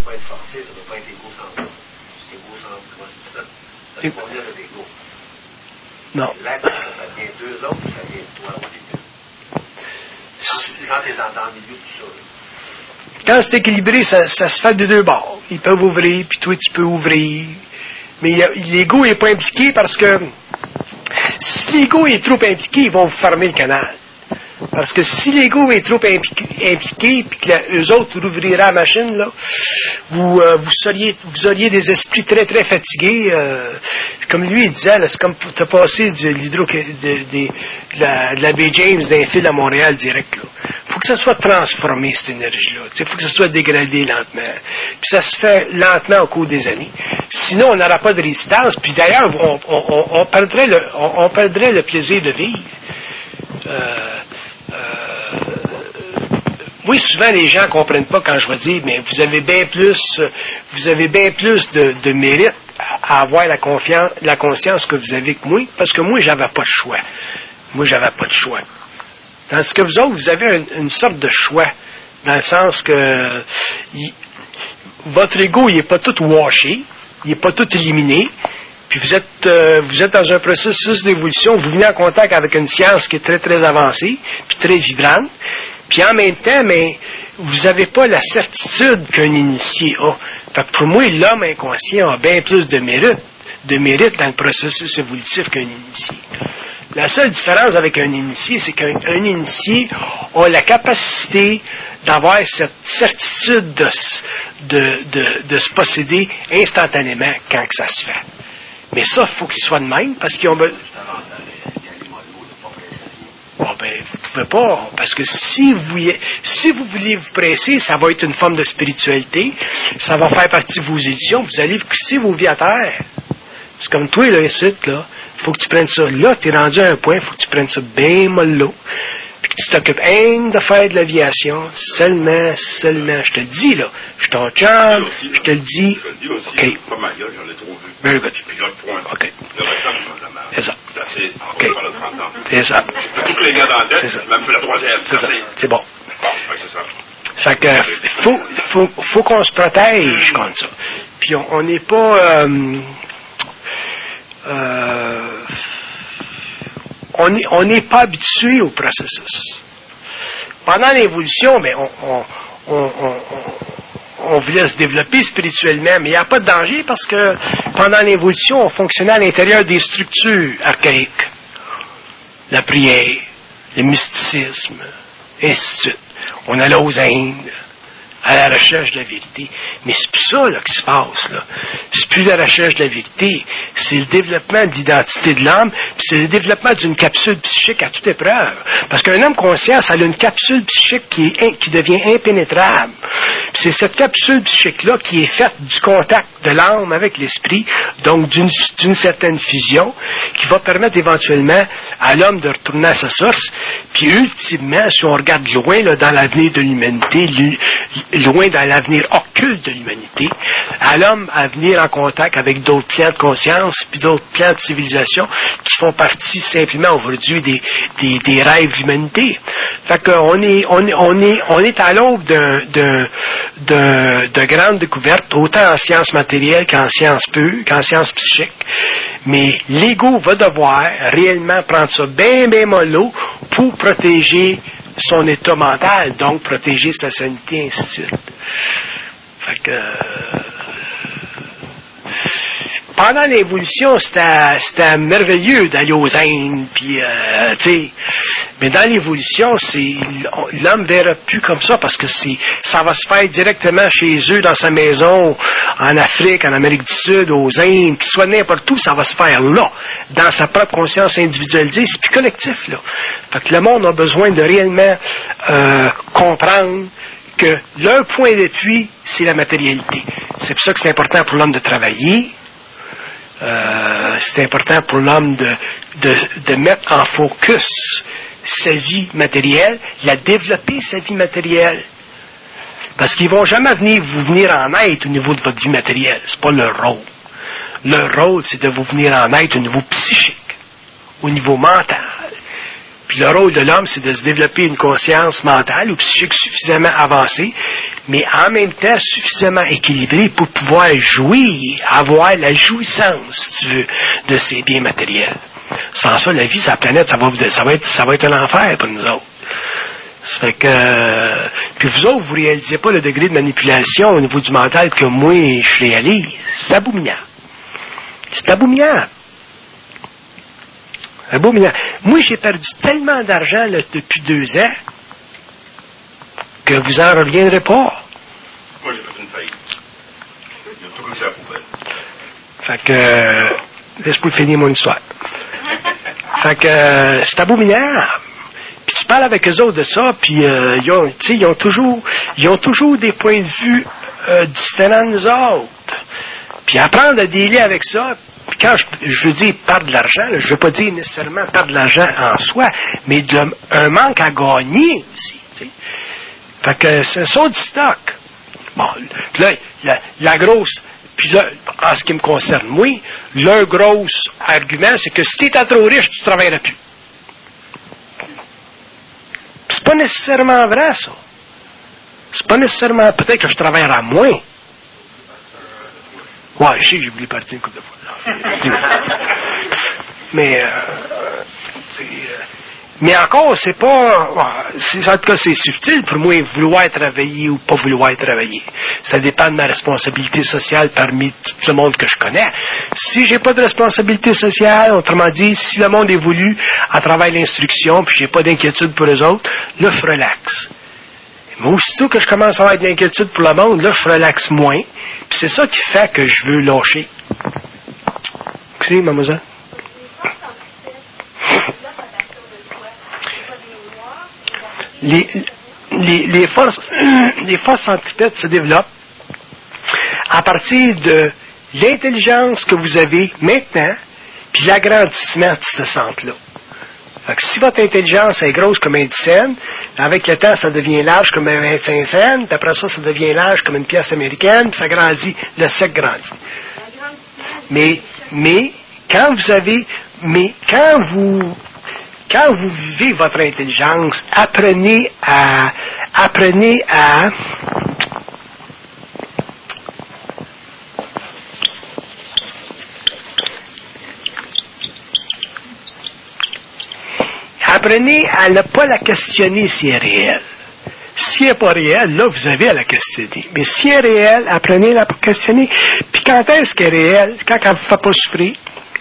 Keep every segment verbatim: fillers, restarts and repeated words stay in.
pas être forcé, ça ne doit pas être égocentrique. Égocentrique, comment c'est ça? Ça ne provient de l'ego. Non. L'être, ça vient d'eux autres, ça vient de toi au début. Quand tu es dans, dans le milieu de tout ça. Là. Quand c'est équilibré, ça, ça se fait de deux bords. Ils peuvent ouvrir, puis toi, tu peux ouvrir. Mais y a, l'ego n'est pas impliqué parce que si l'ego est trop impliqué, ils vont vous fermer le canal. Parce que si l'ego est trop impliqué, impliqué puis que eux autres ouvriraient la machine, là, vous, euh, vous, seriez, vous auriez des esprits très, très fatigués. Euh, comme lui, il disait, là, c'est comme tu as passé de l'hydro de, de, de, la, de la baie James d'un fil à Montréal direct. Il faut que ça soit transformé, cette énergie-là. Il faut que ça soit dégradé lentement. Puis ça se fait lentement au cours des années. Sinon, on n'aura pas de résistance. Puis d'ailleurs, on, on, on, on, perdrait le, on, on perdrait le plaisir de vivre. Euh, Euh, oui, souvent les gens ne comprennent pas quand je vais dire, mais vous avez bien plus, vous avez bien plus de, de mérite à avoir la confiance, la conscience que vous avez que moi, parce que moi, j'avais pas de choix. Moi, j'avais pas de choix. Tandis que vous autres, vous avez une, une sorte de choix, dans le sens que il, votre ego, il n'est pas tout washé, il n'est pas tout éliminé. Puis vous êtes, euh, vous êtes dans un processus d'évolution, vous venez en contact avec une science qui est très, très avancée, puis très vibrante. Puis en même temps, mais vous n'avez pas la certitude qu'un initié a. Fait que pour moi, l'homme inconscient a bien plus de mérite, de mérite dans le processus évolutif qu'un initié. La seule différence avec un initié, c'est qu'un un initié a la capacité d'avoir cette certitude de, de, de, de se posséder instantanément quand que ça se fait. Mais ça, il faut qu'ils soient de même, parce qu'ils ont besoin. Bon, ben, vous pouvez pas, parce que si vous, si vous voulez vous presser, ça va être une forme de spiritualité, ça va faire partie de vos éditions, vous allez pousser vos vies à terre. C'est comme toi, là, ici, là, il faut que tu prennes ça. Là, tu es rendu à un point, il faut que tu prennes ça bien mollo, puis que tu t'occupes rien de faire de l'aviation, seulement, seulement, je te le dis, là, je suis ton chum, je te le dis. Je le dis aussi, OK. pas mal, j'en ai trop vu. Very good. Je pilote point. OK. Le reste, je mange la merde. C'est ça. C'est assez. OK. On va trente ans. C'est ça. J'ai fait tous les gars dans la tête, C'est ça. même pour la troisième. C'est ça. C'est bon. Bon, fait que c'est ça. Fait que, faut, faut, faut qu'on se protège contre ça. Puis on n'est pas, euh, euh, on n'est on n'est pas habitué au processus. Pendant l'évolution, mais on, on, on, on, on voulait se développer spirituellement, mais il n'y a pas de danger parce que pendant l'évolution, on fonctionnait à l'intérieur des structures archaïques. La prière, le mysticisme, et ainsi de suite. On allait aux Indes, à la recherche de la vérité. Mais c'est plus ça là, qui se passe. Là. C'est plus la recherche de la vérité. C'est le développement de l'identité de l'âme, puis c'est le développement d'une capsule psychique à toute épreuve. Parce qu'un homme conscient, ça a une capsule psychique qui, est, qui devient impénétrable. Puis c'est cette capsule psychique-là qui est faite du contact de l'âme avec l'esprit, donc d'une, d'une certaine fusion, qui va permettre éventuellement à l'homme de retourner à sa source. Puis ultimement, si on regarde loin là, dans l'avenir de l'humanité, loin dans l'avenir occulte de l'humanité, à l'homme à venir en contact avec d'autres plans de conscience, puis d'autres plans de civilisation qui font partie simplement aujourd'hui des, des, des rêves de l'humanité. Fait qu'on est, on est, on est, on est à l'aube d'un, d'un, d'un, de grandes découvertes, autant en sciences matérielles qu'en sciences pures, qu'en sciences psychiques. Mais l'ego va devoir réellement prendre ça bien, bien mollo pour protéger son état mental, donc protéger sa sanité, ainsi de suite. Fait que, euh, pendant l'évolution, c'était, c'était merveilleux d'aller aux Indes, puis, euh, tu sais, mais dans l'évolution, c'est, l'homme ne verra plus comme ça, parce que c'est, ça va se faire directement chez eux, dans sa maison, en Afrique, en Amérique du Sud, aux Indes, qu'il soit n'importe où, ça va se faire là, dans sa propre conscience individualisée, c'est plus collectif, là. Fait que le monde a besoin de réellement euh, comprendre que leur point d'appui, c'est la matérialité. C'est pour ça que c'est important pour l'homme de travailler. Euh, c'est important pour l'homme de, de, de mettre en focus sa vie matérielle, la développer, sa vie matérielle. Parce qu'ils ne vont jamais venir vous venir en aide au niveau de votre vie matérielle. C'est pas leur rôle. Leur rôle, c'est de vous venir en aide au niveau psychique, au niveau mental. Puis le rôle de l'homme, c'est de se développer une conscience mentale ou psychique suffisamment avancée, mais en même temps suffisamment équilibré pour pouvoir jouir, avoir la jouissance, si tu veux, de ces biens matériels. Sans ça, la vie sur la planète, ça va, ça va être, ça va être un enfer pour nous autres. Ça fait que, euh, puis vous autres, vous réalisez pas le degré de manipulation au niveau du mental que moi, je réalise. C'est abominable. C'est abominable. Abominable. Moi, j'ai perdu tellement d'argent là, depuis deux ans que vous en reviendrez pas. Moi, j'ai fait une faillite. J'ai tout couché à la poubelle. Fait que, euh, laisse-moi finir mon histoire. Fait que, euh, c'est abominable. Puis tu parles avec eux autres de ça, puis euh, ils ont, tu sais, ils ont toujours, ils ont toujours des points de vue euh, différents de nous autres. Puis apprendre à dealer avec ça. Puis quand je, je dis perdre de l'argent, là, je veux pas dire nécessairement perdre de l'argent en soi, mais de, un manque à gagner aussi. Tu sais. Fait que c'est ça du stock. Bon, là, la, la grosse. Puis là, en ce qui me concerne, moi, le gros argument, c'est que si tu étais trop riche, tu ne travaillerais plus. C'est pas nécessairement vrai, ça. C'est pas nécessairement... Peut-être que je travaillerai moins. Ouais, je sais que j'ai voulu partir une couple de fois. Mais... Euh, c'est, euh, mais encore, c'est pas... C'est, en tout cas, c'est subtil pour moi vouloir travailler ou pas vouloir travailler. Ça dépend de ma responsabilité sociale parmi tout le monde que je connais. Si j'ai pas de responsabilité sociale, autrement dit, si le monde évolue à travers l'instruction, puis j'ai pas d'inquiétude pour eux autres, là, je relaxe. Mais aussitôt que je commence à avoir de l'inquiétude pour le monde, là, je relaxe moins. Puis c'est ça qui fait que je veux lâcher. Écoutez, mademoiselle. Les, les, les forces, les forces centripètes se développent à partir de l'intelligence que vous avez maintenant, puis l'agrandissement de ce centre-là. Fait que si votre intelligence est grosse comme un dix cents, avec le temps, ça devient large comme un vingt-cinq cents, puis après ça, ça devient large comme une pièce américaine, puis ça grandit, le cercle grandit. Mais, mais, quand vous avez, mais quand vous, quand vous vivez votre intelligence, apprenez à, apprenez à, apprenez à ne pas la questionner si elle est réelle. Si elle n'est pas réelle, là, vous avez à la questionner. Mais si elle est réelle, apprenez à la questionner. Puis quand est-ce qu'elle est réelle? Quand elle ne vous fait pas souffrir.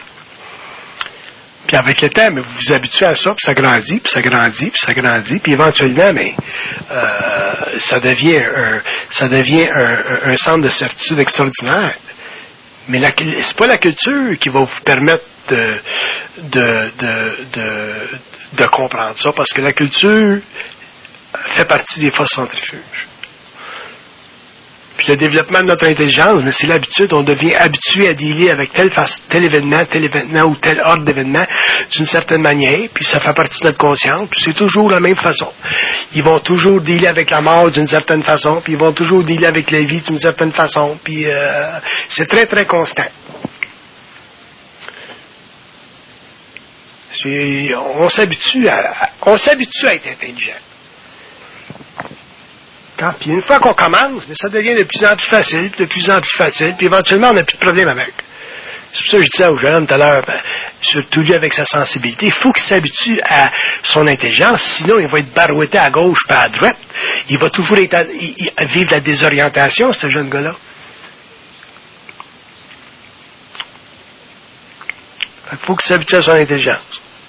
Puis avec le temps, mais vous vous habituez à ça, puis ça grandit, puis ça grandit, puis ça grandit, puis éventuellement, mais euh, ça devient un, ça devient un, un, un centre de certitude extraordinaire. Mais la, c'est pas la culture qui va vous permettre de, de, de, de, de comprendre ça, parce que la culture fait partie des forces centrifuges. Puis le développement de notre intelligence, mais c'est l'habitude, on devient habitué à dealer avec tel, tel événement, tel événement ou tel ordre d'événement d'une certaine manière, puis ça fait partie de notre conscience, puis c'est toujours la même façon. Ils vont toujours dealer avec la mort d'une certaine façon, puis ils vont toujours dealer avec la vie d'une certaine façon, puis euh, c'est très très constant. C'est, on s'habitue à, on s'habitue à être intelligent. Quand, puis une fois qu'on commence, mais ça devient de plus en plus facile, de plus en plus facile, puis éventuellement on n'a plus de problème avec. C'est pour ça que je disais aux jeunes tout à l'heure, ben, surtout lui avec sa sensibilité, il faut qu'il s'habitue à son intelligence, sinon il va être barouetté à gauche pas à droite. Il va toujours être à, il, il, vivre la désorientation, ce jeune gars-là. Il faut qu'il s'habitue à son intelligence.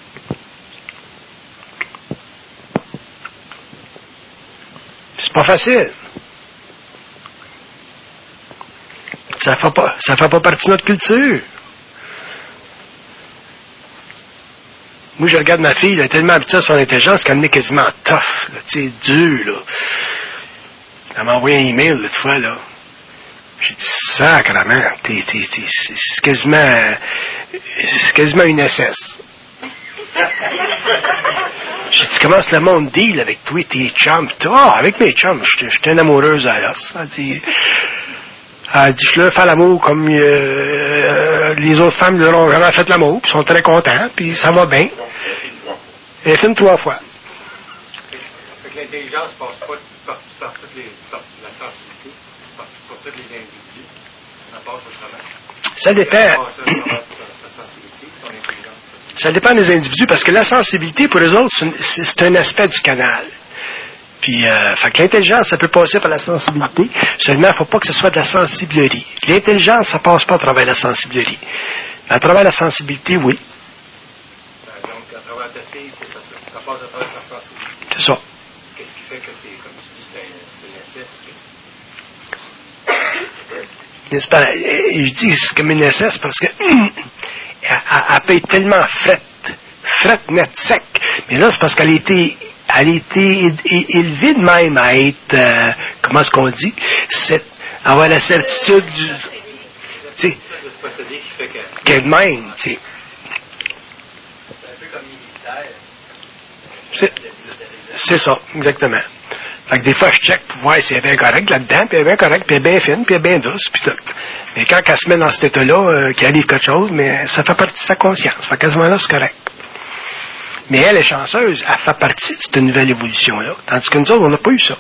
C'est pas facile. Ça fait pas, ça fait pas partie de notre culture. Moi, je regarde ma fille, elle est tellement habituée à son intelligence qu'elle est quasiment tough, tu sais, dur, là. Elle m'a envoyé un email l'autre fois, là. J'ai dit, sacrement, t'es, t'es, t'es, c'est quasiment, c'est quasiment une S S. J'ai dit, comment le monde deal avec toi, tes chums? Ah, avec mes chums, j'étais une amoureuse à l'os. Elle dit, elle dit, je leur fais l'amour comme euh, les autres femmes leur ont jamais fait l'amour, puis sont très contents, puis ça va bien. Elle filme trois fois. l'intelligence ne passe pas par, par toutes les, par la sensibilité, par, par tous les individus. Ça passe autrement. Ça dépend. Sa, sa sensibilité, son intelligence. Ça dépend des individus, parce que la sensibilité, pour eux autres, c'est, c'est un aspect du canal. Puis, euh, fait que l'intelligence, ça peut passer par la sensibilité. Seulement, il ne faut pas que ce soit de la sensiblerie. L'intelligence, ça ne passe pas à travers la sensiblerie. À travers la sensibilité, oui. Donc, à travers ta fille, c'est ça, ça, ça passe à travers sa sensibilité. C'est ça. Qu'est-ce qui fait que c'est, comme tu dis, c'est, un, c'est une S S? N'est-ce pas? Je dis que c'est comme une S S parce que hum, elle, elle peut être tellement frette, frette, net, sec. Mais là, c'est parce qu'elle a été, elle a été élevée de même à être, euh, comment est-ce qu'on dit? C'est, avoir la certitude du... C'est de ce procédé qui fait que... qu'elle de même, tu sais. C'est un peu comme militaire. C'est, c'est ça, exactement. Fait que des fois, je check pour voir si elle est bien correcte là-dedans, puis elle est bien correcte, puis elle est bien fine, puis elle est bien douce, puis tout. Mais quand elle se met dans cet état-là, euh, qu'il arrive quelque chose, mais ça fait partie de sa conscience. Fait qu'à ce moment-là, c'est correct. Mais elle est chanceuse, elle fait partie de cette nouvelle évolution-là. Tandis que nous autres, on n'a pas eu ça.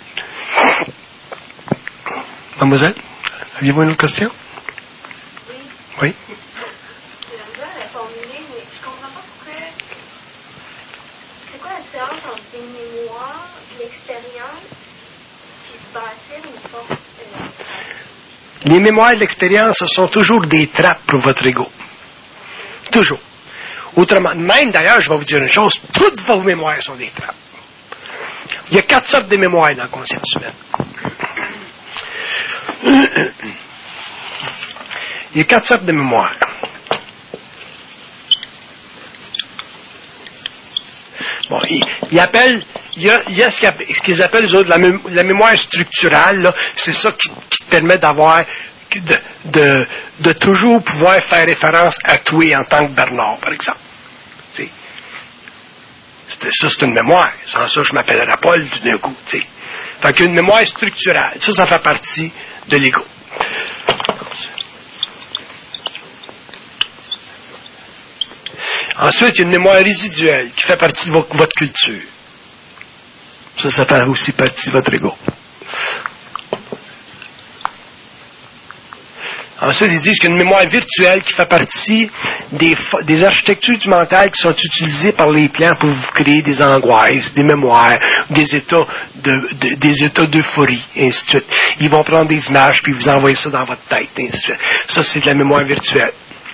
Mademoiselle, aviez-vous une autre question? Oui. Oui. C'est la misère à la formuler, mais je comprends pas pourquoi. C'est quoi la différence entre des mémoires, l'expérience, puis se bâtir une force. Euh, Les mémoires de l'expérience sont toujours des trappes pour votre ego. Toujours. Autrement, même d'ailleurs, je vais vous dire une chose, toutes vos mémoires sont des trappes. Il y a quatre sortes de mémoires dans la conscience humaine. Il y a quatre sortes de mémoires. Bon, ils, ils appellent, il y a, il y a ce, qu'ils, ce qu'ils appellent, eux autres, la, mé, la mémoire structurale, là, c'est ça qui, qui te permet d'avoir, de, de, de toujours pouvoir faire référence à toi en tant que Bernard, par exemple. T'sais. Ça, c'est une mémoire. Sans ça, je m'appellerais Paul tout d'un coup. T'sais. Fait qu'une mémoire structurale, ça, ça fait partie de l'ego. Ensuite, il y a une mémoire résiduelle qui fait partie de vo- votre culture. Ça, ça fait aussi partie de votre ego. Ensuite, ils disent qu'il y a une mémoire virtuelle qui fait partie des, des architectures du mental qui sont utilisées par les plans pour vous créer des angoisses, des mémoires, des états de, de, des états d'euphorie, et ainsi de suite. Ils vont prendre des images puis vous envoyer ça dans votre tête, et ainsi de suite. Ça, c'est de la mémoire virtuelle.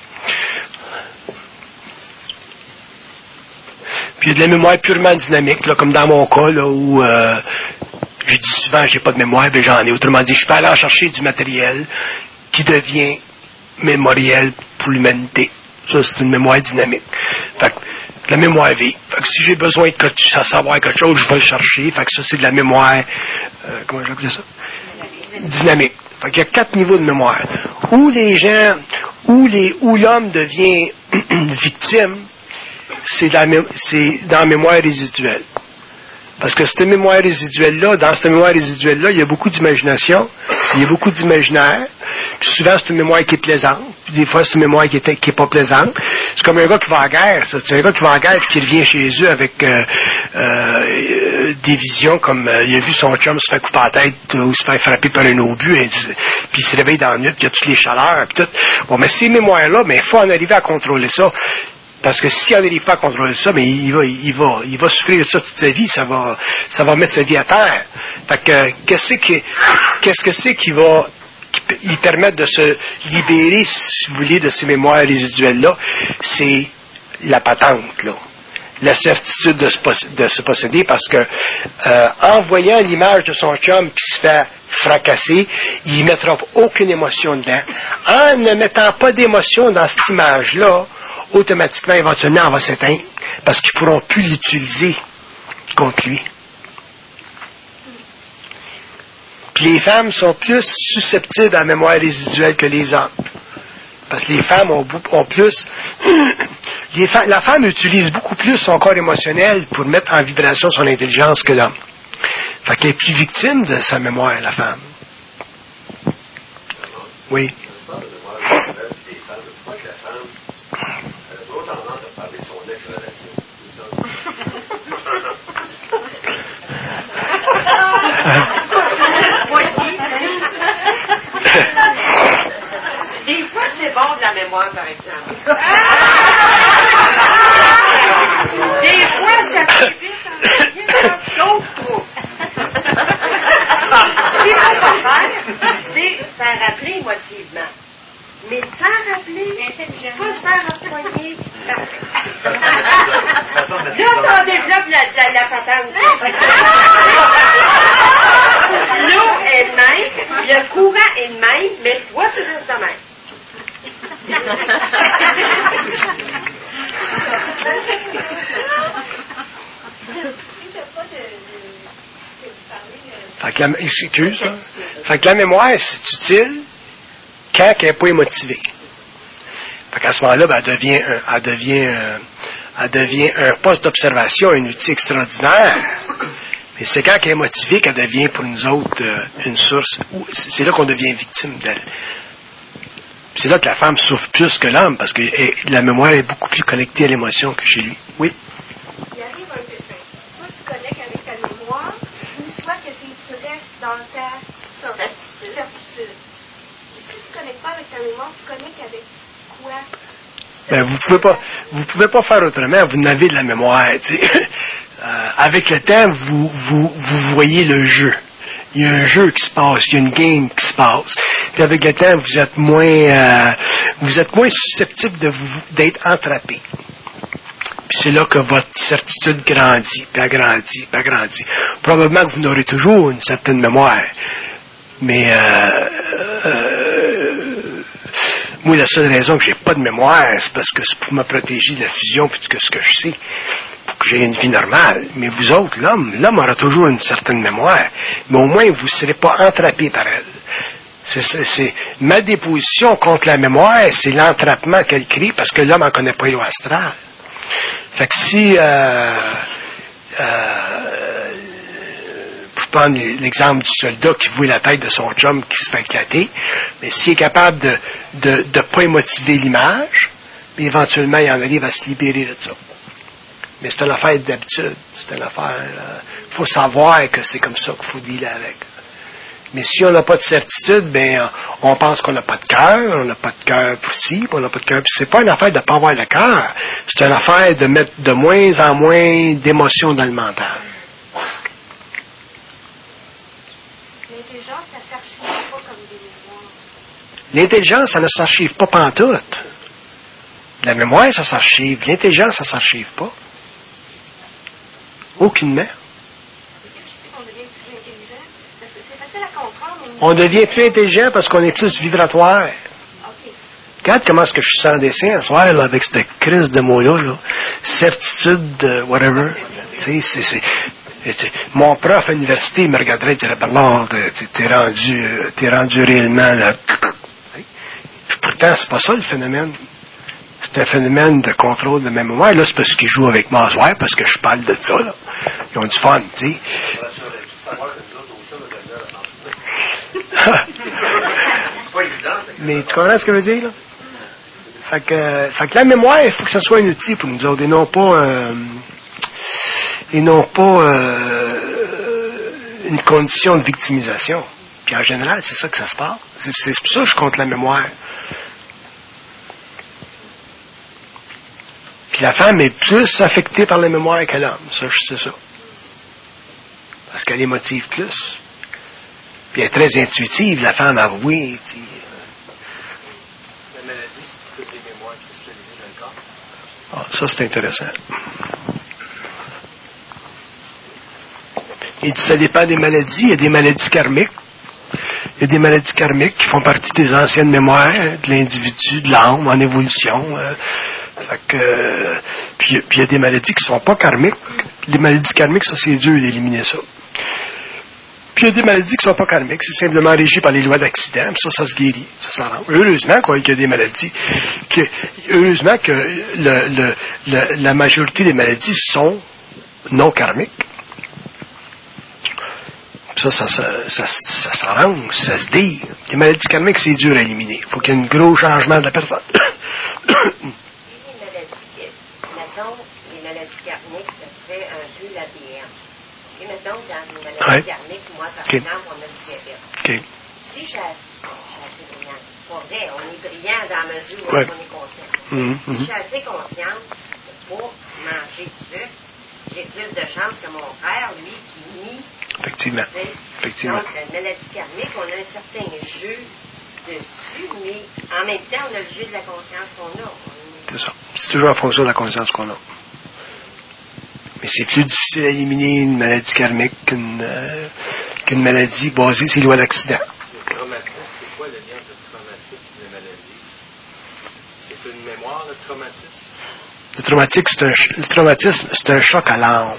Puis il y a de la mémoire purement dynamique, là, comme dans mon cas, là, où euh, je dis souvent j'ai pas de mémoire, mais j'en ai. Autrement dit, je peux aller en chercher du matériel qui devient mémoriel pour l'humanité. Ça, c'est une mémoire dynamique. Fait que, de la mémoire vive. Fait que si j'ai besoin de savoir quelque chose, je vais le chercher. Fait que ça, c'est de la mémoire, euh, comment j'appelle ça? Dynamique. Fait qu'il y a quatre niveaux de mémoire. Où les gens, où les, où l'homme devient victime, c'est dans, la, c'est dans la mémoire résiduelle. Parce que cette mémoire résiduelle-là, dans cette mémoire résiduelle-là, il y a beaucoup d'imagination, il y a beaucoup d'imaginaire, puis souvent c'est une mémoire qui est plaisante, puis des fois c'est une mémoire qui est, qui est pas plaisante. C'est comme un gars qui va en guerre, ça. C'est un gars qui va en guerre puis qui revient chez eux avec euh, euh, des visions comme euh, il a vu son chum se faire couper la tête ou se faire frapper par un obus, et, puis il se réveille dans la nuit, puis il y a toutes les chaleurs, puis tout. Bon, mais ces mémoires-là, mais il faut en arriver à contrôler ça. Parce que si on n'arrive pas à contrôler ça, mais il va, il va, il va souffrir de ça toute sa vie, ça va, ça va mettre sa vie à terre. Fait que, qu'est-ce que, qu'est-ce que c'est qui va, qui, lui permettre de se libérer, si vous voulez, de ces mémoires résiduelles-là? C'est la patente, là. La certitude de se, de se posséder, parce que, euh, en voyant l'image de son chum qui se fait fracasser, il ne mettra aucune émotion dedans. En ne mettant pas d'émotion dans cette image-là, automatiquement, éventuellement, elle va s'éteindre parce qu'ils ne pourront plus l'utiliser contre lui. Puis les femmes sont plus susceptibles à la mémoire résiduelle que les hommes. Parce que les femmes ont, ont plus... Les fa- la femme utilise beaucoup plus son corps émotionnel pour mettre en vibration son intelligence que l'homme. Fait qu'elle est plus victime de sa mémoire, la femme. Oui. mémoire, par exemple. Des fois, ça fait vite en revient, d'autres trop. Ce qu'il faut pas faire, c'est s'en rappeler émotivement. Mais s'en rappeler, il faut se faire empoigner. Là, on développe la, la, la patente. L'eau est de même, le courant est de même, mais toi, tu restes de même. Fait que la, excuse, hein? Fait que la mémoire, c'est utile quand elle n'est pas émotivée. Fait qu'à ce moment-là, ben, elle devient, un, elle devient, un, elle devient un poste d'observation, un outil extraordinaire. Mais c'est quand elle est motivée qu'elle devient pour nous autres euh, une source. C'est là qu'on devient victime d'elle. C'est là que la femme souffre plus que l'homme, parce que elle, la mémoire est beaucoup plus connectée à l'émotion que chez lui. Oui? Il arrive un dessin. Soit tu connectes avec ta mémoire, ou soit que tu restes dans ta certitude. certitude. Et si tu ne connectes pas avec ta mémoire, tu connectes avec quoi? Ben, vous pouvez pas, vous pouvez pas faire autrement. Vous n'avez de la mémoire, tu sais. Euh, avec le temps, vous, vous, vous voyez le jeu. Il y a un jeu qui se passe, il y a une game qui se passe. Puis avec le temps, vous êtes moins, euh, vous êtes moins susceptible de vous, d'être entrappé. Puis c'est là que votre certitude grandit, puis agrandit, puis agrandit. Probablement que vous n'aurez toujours une certaine mémoire. Mais euh, euh, moi, la seule raison que j'ai pas de mémoire, c'est parce que c'est pour me protéger de la fusion puis de ce que je sais, pour que j'ai une vie normale. Mais vous autres, l'homme, l'homme aura toujours une certaine mémoire, mais au moins vous ne serez pas entrappés par elle. C'est, c'est, c'est ma déposition contre la mémoire, c'est l'entrappement qu'elle crée parce que l'homme n'en connaît pas l'eau astrale. Fait que si euh, euh, pour prendre l'exemple du soldat qui voit la tête de son chum qui se fait éclater, mais s'il est capable de de ne pas émotiver l'image, mais éventuellement il en arrive à se libérer de ça. Mais c'est une affaire d'habitude, c'est une affaire. Il euh, faut savoir que c'est comme ça qu'il faut dealer avec. Mais si on n'a pas de certitude, ben on pense qu'on n'a pas de cœur, on n'a pas de cœur pour ci, on n'a pas de cœur. Puis c'est pas une affaire de ne pas avoir de cœur, c'est une affaire de mettre de moins en moins d'émotions dans le mental. L'intelligence, ça ne s'archive pas comme des mémoires. L'intelligence, ça ne s'archive pas pantoute. La mémoire, ça s'archive. L'intelligence, ça ne s'archive pas. Aucunement. On devient plus intelligent. Parce que c'est facile à comprendre. On devient plus intelligent parce qu'on est plus vibratoire. OK. Regarde comment est-ce que je suis sans dessin à soir, là, avec cette crise de mots-là, là. Certitude, uh, whatever. Tu sais, c'est, c'est, mon prof à l'université me regarderait et dirait, Bernard, t'es, t'es rendu, t'es rendu réellement, là. Puis pourtant, c'est pas ça le phénomène. C'est un phénomène de contrôle de ma mémoire. Là, c'est parce qu'ils jouent avec moi ce soir, parce que je parle de ça, là. Ils ont du fun, tu sais. Mais tu comprends ce que je veux dire, là? Fait que, fait que la mémoire, il faut que ce soit un outil pour nous autres, et non pas, euh, et non pas euh, une condition de victimisation. Puis en général, c'est ça que ça se passe. C'est, c'est pour ça que je compte la mémoire. Puis la femme est plus affectée par la mémoire que l'homme. Ça, je sais ça. Parce qu'elle émotive plus. Puis elle est très intuitive, la femme, avouée. Tu sais. La maladie, c'est toutes les mémoires cristallisées dans le corps. Ah, ça, c'est intéressant. Et ça dépend des maladies. Il y a des maladies karmiques. Il y a des maladies karmiques qui font partie des anciennes mémoires de l'individu, de l'âme, en évolution. Euh, fait que, euh, puis, puis il y a des maladies qui ne sont pas karmiques. Les maladies karmiques, ça, c'est dur d'éliminer ça. Puis il y a des maladies qui ne sont pas karmiques. C'est simplement régi par les lois d'accident. Ça, ça se guérit. Ça s'arrange. Heureusement, quoi, qu'il y a des maladies. Que, heureusement que le, le, le, la majorité des maladies sont non karmiques. Ça, ça, ça, ça, ça s'arrange, ça se dit. Les maladies karmiques, c'est dur à éliminer. Il faut qu'il y ait un gros changement de la personne. Les maladies, mettons, les maladies karmiques, ça serait un peu l'A D N. Et mettons, dans une maladie Ouais. karmique, moi, par Okay. exemple, on a du diabète. OK. Si je suis assez, je suis assez brillante, c'est pas vrai, on est brillant dans la mesure où Ouais. on est conscient. Mhm, Si je mhm. suis assez consciente de ne pas manger de sucre, j'ai plus de chance que mon frère, lui, qui nie. Effectivement. tu sais. Effectivement. Donc, la maladie karmique, on a un certain jeu dessus, mais en même temps, on a le jeu de la conscience qu'on a. On- C'est ça. C'est toujours en fonction de la conscience qu'on a. Mais c'est plus difficile à éliminer une maladie karmique qu'une, euh, qu'une maladie basée sur les lois d'accident. Le traumatisme, c'est quoi le lien entre le traumatisme et la maladie? C'est une mémoire, le traumatisme? Le traumatisme, c'est un, ch- le traumatisme, c'est un choc à l'âme.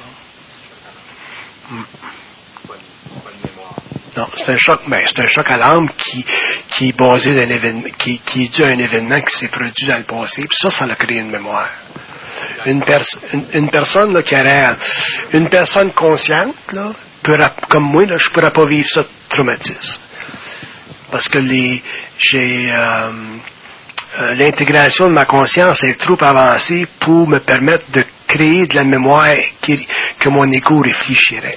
Mm. C'est pas une, c'est pas une mémoire. Non, c'est un choc, ben, c'est un choc à l'âme qui, qui est basé d'un événement, qui, qui est dû à un événement qui s'est produit dans le passé. Puis ça, ça a créé une mémoire. Une, pers- une, une personne là, qui aurait, une personne consciente, là, pourra, comme moi, là, je ne pourrais pas vivre ça de traumatisme. Parce que les, j'ai, euh, euh, l'intégration de ma conscience est trop avancée pour me permettre de créer de la mémoire qui, que mon ego réfléchirait.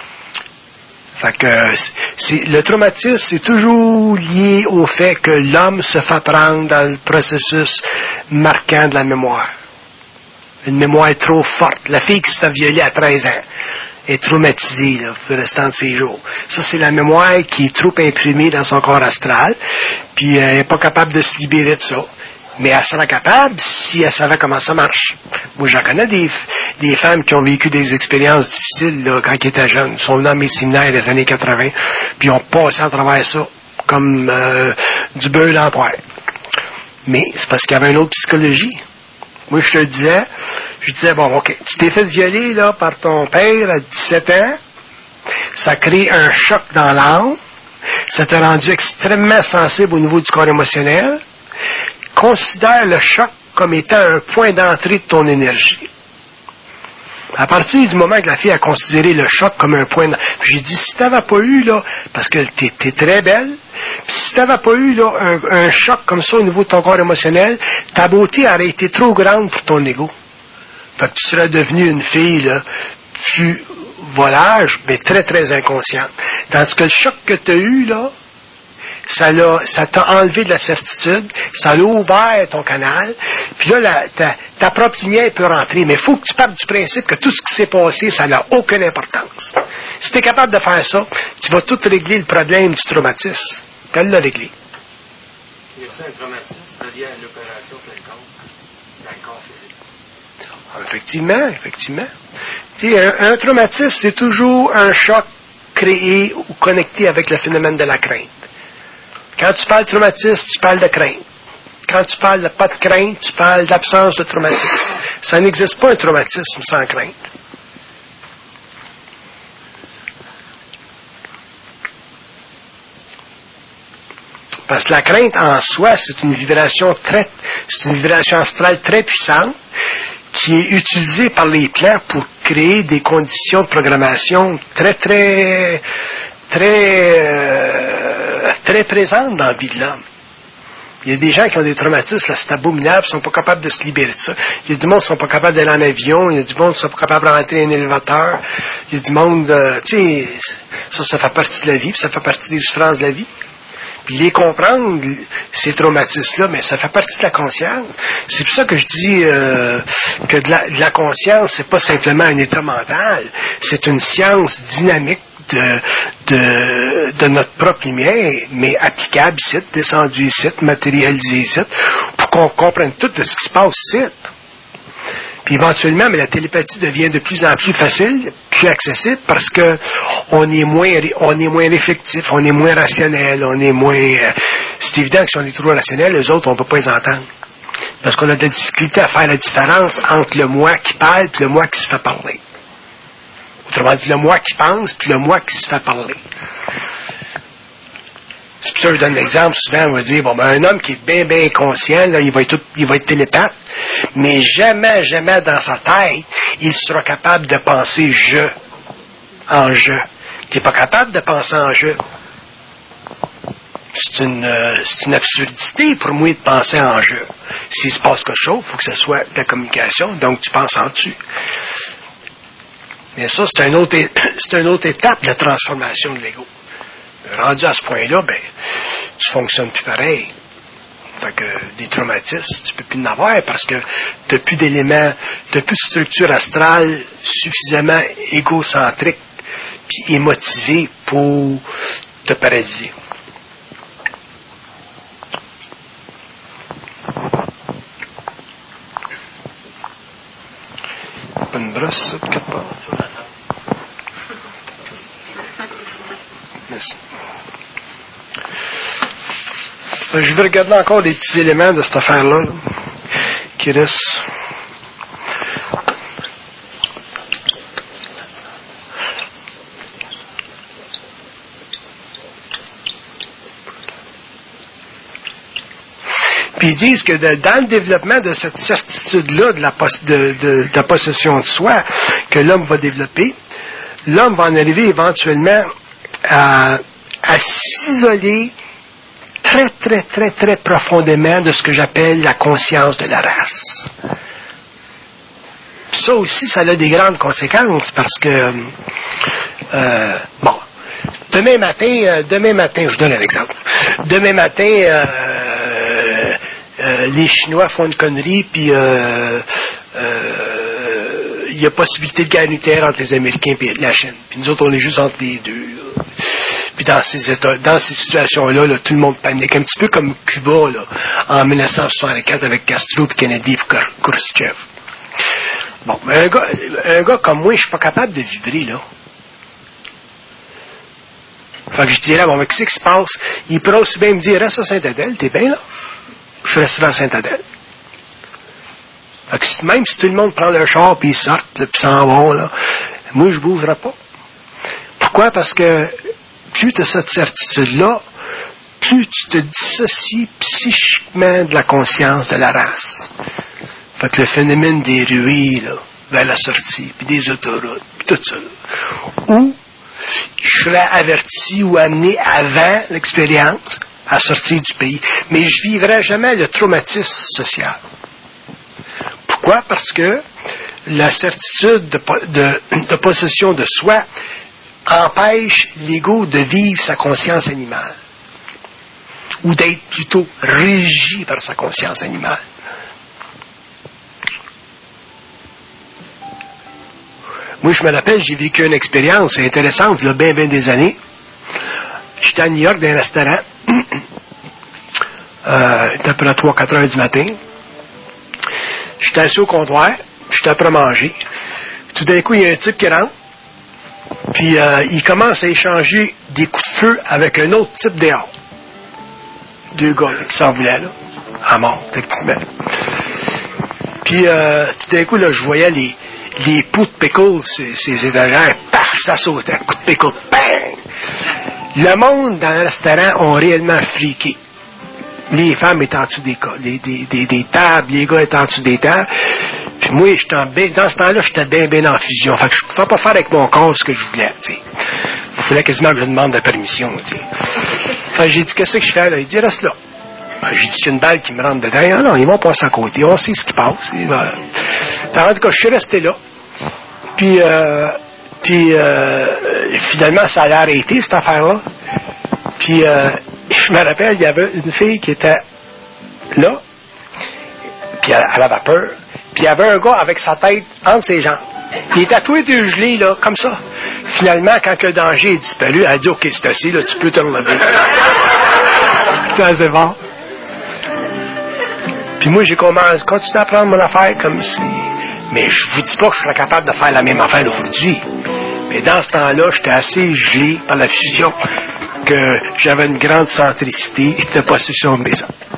Fait que c'est, le traumatisme, c'est toujours lié au fait que l'homme se fait prendre dans le processus marquant de la mémoire. Une mémoire trop forte. La fille qui se fait violer à treize ans est traumatisée là, pour le restant de ses jours. Ça, c'est la mémoire qui est trop imprimée dans son corps astral, puis elle n'est pas capable de se libérer de ça. Mais elle sera capable si elle savait comment ça marche. Moi, j'en connais des, des femmes qui ont vécu des expériences difficiles là, quand elles étaient jeunes. Ils sont venus dans mes séminaires des années quatre-vingts, puis ils ont passé à travers ça comme euh, du beurre dans le poêle. Mais c'est parce qu'il y avait une autre psychologie. Moi, je te le disais, je disais, bon, OK, tu t'es fait violer là, par ton père à dix-sept ans, ça crée un choc dans l'âme, ça t'a rendu extrêmement sensible au niveau du corps émotionnel. Considère le choc comme étant un point d'entrée de ton énergie. À partir du moment que la fille a considéré le choc comme un point d'entrée, j'ai dit, si tu n'avais pas eu, là, parce que tu es très belle, puis si tu n'avais pas eu là, un, un choc comme ça au niveau de ton corps émotionnel, ta beauté aurait été trop grande pour ton ego. Fait que tu serais devenue une fille là, plus volage, mais très, très inconsciente. Tandis que le choc que tu as eu, là, ça, l'a, ça t'a enlevé de la certitude, ça l'a ouvert ton canal, puis là, la, ta, ta propre lumière peut rentrer, mais il faut que tu partes du principe que tout ce qui s'est passé, ça n'a aucune importance. Si tu es capable de faire ça, tu vas tout régler le problème du traumatisme. Puis elle l'a réglé. Y a-t-il un traumatisme relié à une opération quelconque dans le corps physique? Ah, effectivement, effectivement. Tu sais, un, un traumatisme, c'est toujours un choc créé ou connecté avec le phénomène de la crainte. Quand tu parles de traumatisme, tu parles de crainte. Quand tu parles de pas de crainte, tu parles d'absence de traumatisme. Ça n'existe pas un traumatisme sans crainte. Parce que la crainte en soi, c'est une vibration très, c'est une vibration astrale très puissante qui est utilisée par les plans pour créer des conditions de programmation très, très, très, euh, très présentes dans la vie de l'homme. Il y a des gens qui ont des traumatismes, là, c'est abominable, ils ne sont pas capables de se libérer de ça. Il y a du monde qui ne sont pas capables d'aller en avion, il y a du monde qui ne sont pas capables de rentrer dans un élévateur, il y a du monde, euh, tu sais, ça, ça fait partie de la vie, puis ça fait partie des souffrances de la vie. Puis les comprendre, ces traumatismes-là, mais ça fait partie de la conscience. C'est pour ça que je dis euh, que de la, de la conscience, c'est pas simplement un état mental, c'est une science dynamique de, de, de notre propre lumière, mais applicable ici, descendue ici, matérialisée ici, pour qu'on comprenne tout de ce qui se passe ici. Puis éventuellement, mais la télépathie devient de plus en plus facile, plus accessible, parce que on est moins, on est moins réflectif, on est moins rationnel, on est moins. Euh, c'est évident que si on est trop rationnel, les autres, on ne peut pas les entendre. Parce qu'on a de la difficulté à faire la différence entre le moi qui parle et le moi qui se fait parler. Autrement dit, le moi qui pense puis le moi qui se fait parler. C'est pour ça que je donne l'exemple, souvent on va dire, bon, ben, un homme qui est bien, bien conscient, là, il va être tout, il va être télépathe, mais jamais, jamais dans sa tête, il sera capable de penser je en je. Tu n'es pas capable de penser en je. C'est une, euh, c'est une absurdité pour moi de penser en je. S'il se passe quelque chose, il faut que ce soit de la communication, donc tu penses en tu. Mais ça, c'est une autre, c'est une autre étape de la transformation de l'ego. Rendu à ce point-là, ben, tu fonctionnes plus pareil. Fait que des traumatismes, tu peux plus en avoir parce que tu n'as plus d'éléments, tu n'as plus de structure astrale suffisamment égocentrique puis émotivée pour te paralyser. Pas une brosse, ça, de quelque part. Merci. Je vais regarder encore des petits éléments de cette affaire-là là, qui restent. Puis ils disent que de, dans le développement de cette certitude-là de la, pos- de, de, de la possession de soi que l'homme va développer, l'homme va en arriver éventuellement à, à s'isoler très, très, très, très profondément de ce que j'appelle la conscience de la race. Puis ça aussi, ça a des grandes conséquences parce que, euh, bon, demain matin, euh, demain matin, je donne un exemple. Demain matin, euh, euh, les Chinois font une connerie, puis euh, euh, il y a possibilité de guerre nucléaire entre les Américains et la Chine. Puis nous autres, on est juste entre les deux. Là. Puis dans ces états, dans ces situations-là, là, tout le monde panique. Un petit peu comme Cuba, là, en dix-neuf cent soixante-quatre avec Castro, puis Kennedy, puis Khrushchev. Bon, mais un gars, un gars comme moi, je suis pas capable de vibrer, là. Fait que je dirais, bon, mais qu'est-ce qui se passe? Il pourrait aussi bien me dire, reste à Saint-Adèle, t'es bien là? Je resterai à Saint-Adèle. Fait que même si tout le monde prend le char, puis ils sortent, puis ils s'en vont, là, moi, je bougerai pas. Pourquoi? Parce que plus tu as cette certitude-là, plus tu te dissocies psychiquement de la conscience de la race. Fait que le phénomène des ruées, là, vers la sortie, puis des autoroutes, puis tout ça, là, où je serais averti ou amené avant l'expérience à sortir du pays. Mais je ne vivrai jamais le traumatisme social. Pourquoi? Parce que la certitude de, de, de possession de soi empêche l'ego de vivre sa conscience animale. Ou d'être plutôt régi par sa conscience animale. Moi, je me rappelle, j'ai vécu une expérience intéressante, il y a bien, bien des années. J'étais à New York dans un restaurant. Euh, il était à peu près trois à quatre heures du matin. J'étais assis au comptoir, j'étais après manger. Tout d'un coup, il y a un type qui rentre, puis euh, il commence à échanger des coups de feu avec un autre type dehors. Deux gars là, qui s'en voulaient, là, à mort, techniquement. Puis euh, tout d'un coup, là, je voyais les, les pots de pickles, ces, ces étagères, paf, ça sautait, coup de pickle, bang! Le monde dans le restaurant ont réellement friqué. Les femmes étaient en dessous des, des, des, des, des tables, les gars étaient en dessous des tables. Puis moi, j'étais en bien, dans ce temps-là, j'étais bien, bien en fusion. Fait que je ne pouvais pas faire avec mon corps ce que je voulais, tu sais. Il fallait quasiment que je demande la permission, tu sais. Fait que j'ai dit, qu'est-ce que je fais, là? Il dit, reste là. Ben, j'ai dit, c'est une balle qui me rentre dedans. Ah non, ils vont passer à côté. On sait ce qui passe. Et voilà. En tout cas, je suis resté là. Puis, euh, puis euh, finalement, ça allait arrêter, cette affaire-là. Puis, euh, je me rappelle, il y avait une fille qui était là, puis elle, elle avait peur. Puis il y avait un gars avec sa tête entre ses jambes. Il était tatoué de gelé, là, comme ça. Finalement, quand le danger est disparu, elle a dit, OK, c'est assez, là, tu peux te relever. Putain, c'est bon. Puis moi, j'ai commencé, continué à prendre mon affaire comme si... Mais je vous dis pas que je serais capable de faire la même affaire aujourd'hui. Mais dans ce temps-là, j'étais assez gelé par la fusion que j'avais une grande centricité de possession de mes hommes.